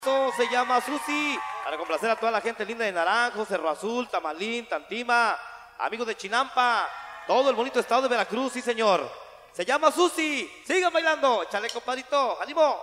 Se llama Susi, para complacer a toda la gente linda de Naranjo, Cerro Azul, Tamalín, Tantima, amigos de Chinampa, todo el bonito estado de Veracruz, sí señor. Se llama Susi, sigan bailando, échale compadrito, ánimo.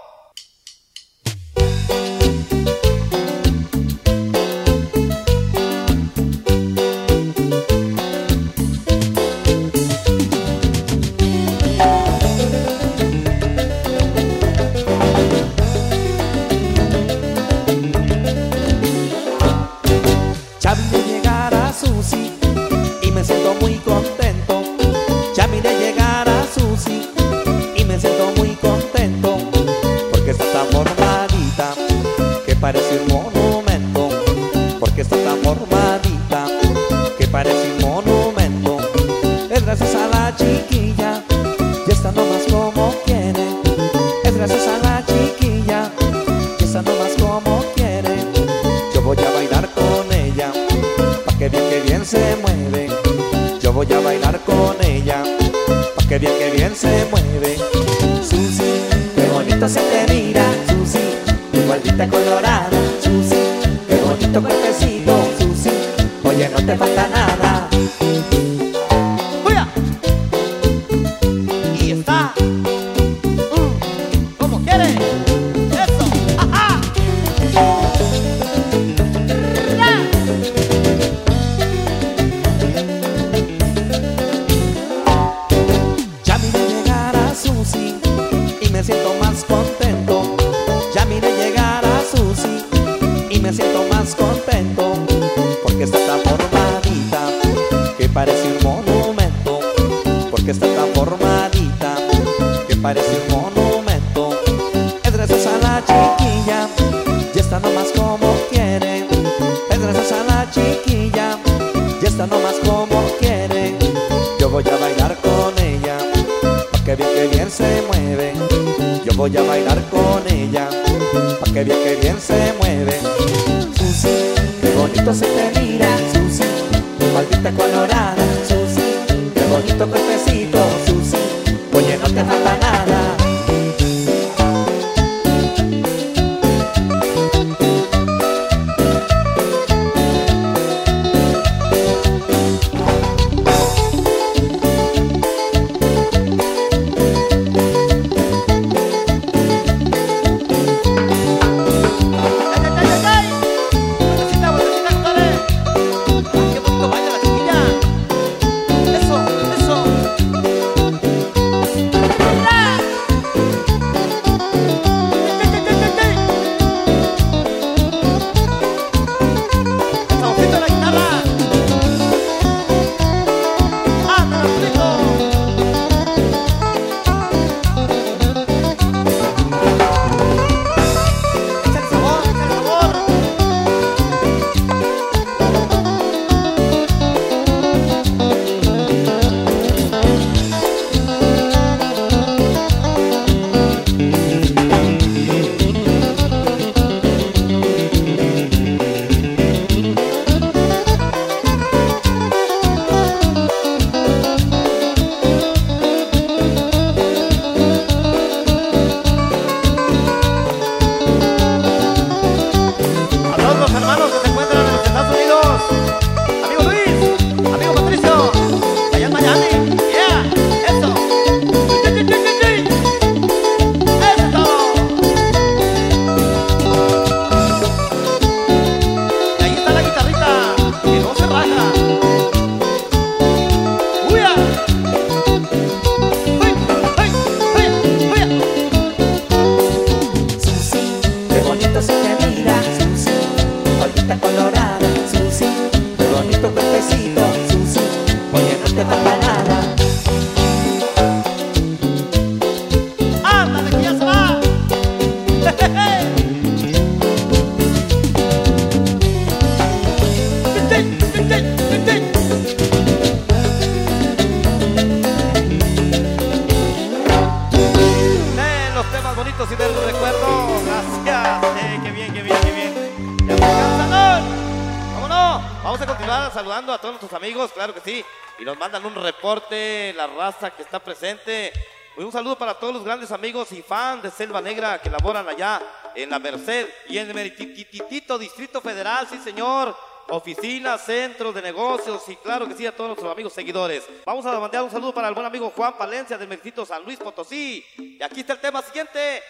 Ya vi llegar a Susi y me siento muy contento. Ya miré llegar a Susi y me siento muy contento, porque está tan formadita que parece un monumento. Porque está tan formadita que parece un monumento. Es gracias a la chiquilla y está nomás como quiere. Es gracias a la chiquilla y está nomás como quiere. Yo voy a bailar con ella, pa' que bien se mueve. Yo voy a bailar con ella, pa' que bien se mueve. Susi, qué bonito se te mira, Susi, tu faldita colorada, Susi, qué bonito cuerpecito, Susi, oye, no te falta nada. ¡Fuya! Y está, como quiere, eso, ajá. Ya miré llegar a Susi y me siento más contento. Ya miré llegar a Susi y me siento más contento, porque está tan formadita que parece un monumento. Porque está tan formadita que parece un monumento. Es gracias a la chiquilla y está nomás como quiere. Es gracias a la chiquilla y está nomás como quiere. Yo voy a bailar con ella, pa' que bien se mueve. Yo voy a bailar con ella, pa' que bien se mueve. Susi, qué bonito se te mira, Susi, tu faldita colorada, Susi, qué bonito cuerpecito, Susi, oye, no te falta nada. Y del recuerdo, gracias. Qué bien, qué bien, qué bien. Ya me alcanzan. ¿Cómo no? Vamos a continuar saludando a todos nuestros amigos, claro que sí. Y nos mandan un reporte, la raza que está presente. Un saludo para todos los grandes amigos y fans de Selva Negra que laboran allá en la Merced y en el merititito Distrito Federal, sí señor. Oficinas, centros de negocios y claro que sí a todos nuestros amigos seguidores. Vamos a mandar un saludo para el buen amigo Juan Palencia del meritito San Luis Potosí. Y aquí está el tema siguiente.